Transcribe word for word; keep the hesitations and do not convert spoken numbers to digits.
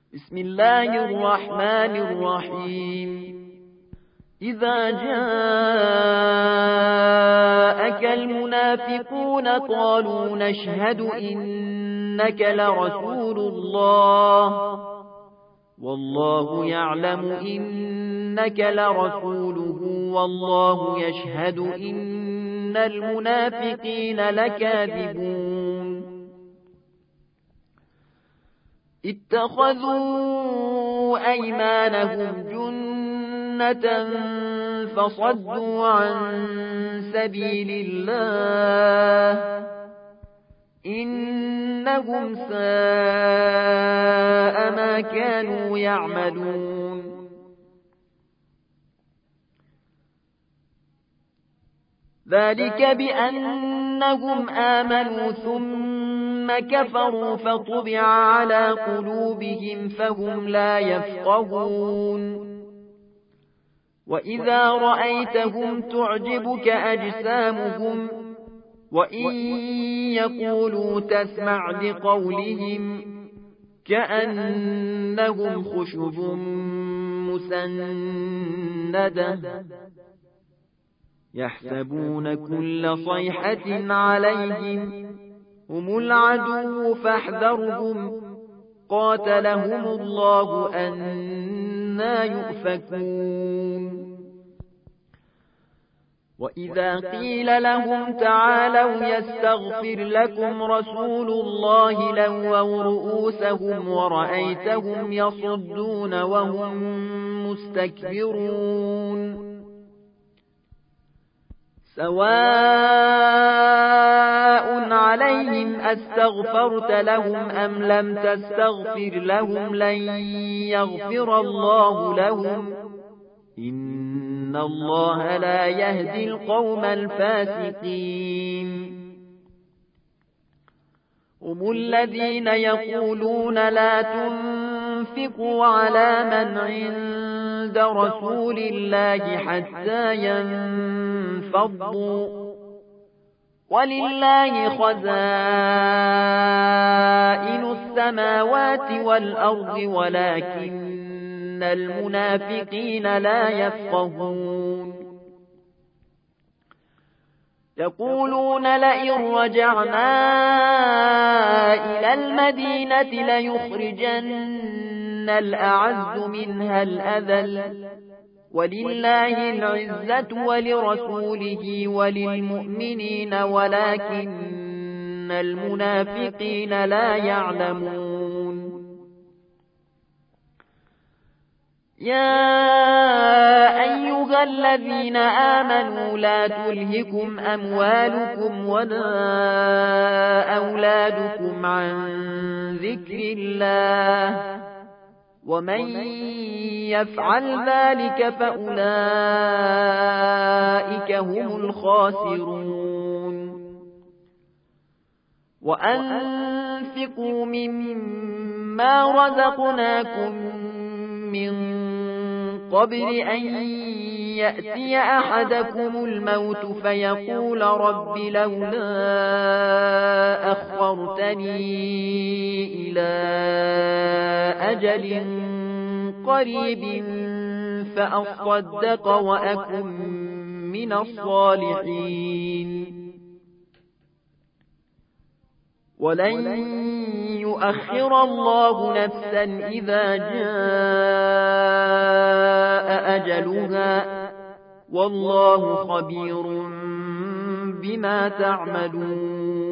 بسم الله الرحمن الرحيم إذا جاءك المنافقون قالوا نشهد إنك لرسول الله والله يعلم إنك لرسوله والله يشهد إن المنافقين لكاذبون اتخذوا أيمانهم جنة فصدوا عن سبيل الله إنهم ساء ما كانوا يعملون ذلك بأنهم آمنوا ثم كفروا فطبع على قلوبهم فهم لا يفقهون وإذا رأيتهم تعجبك أجسامهم وإن يقولوا تسمع لقولهم كأنهم خشب مسندة يحسبون كل صيحة عليهم هم العدو فاحذرهم قاتلهم الله أنى يؤفكون وإذا قيل لهم تعالوا يستغفر لكم رسول الله لووا رؤوسهم ورأيتهم يصدون وهم مستكبرون سواء عليهم أستغفرت لهم أم لم تستغفر لهم لن يغفر الله لهم إن الله لا يهدي القوم الفاسقين هم الذين يقولون لا تنفقوا على من عند رسول الله حتى ينفضوا ولله خزائن السماوات والأرض ولكن المنافقين لا يفقهون يقولون لئن رجعنا إلى المدينة ليخرجن الأعز منها الأذل ولله العزة ولرسوله وللمؤمنين ولكن المنافقين لا يعلمون يا أيها الذين آمنوا لا تلهكم أموالكم ولا أولادكم عن ذكر الله ومن يفعل ذلك فأولئك هم الخاسرون وأنفقوا مما رزقناكم من قبل أن يأتي أحدكم الموت فيقول رب لولا أخرتني إلى أجل قريب فأصدق وأكن من الصالحين ولن يؤخر الله نفسا إذا جاء أجلها والله خبير بما تعملون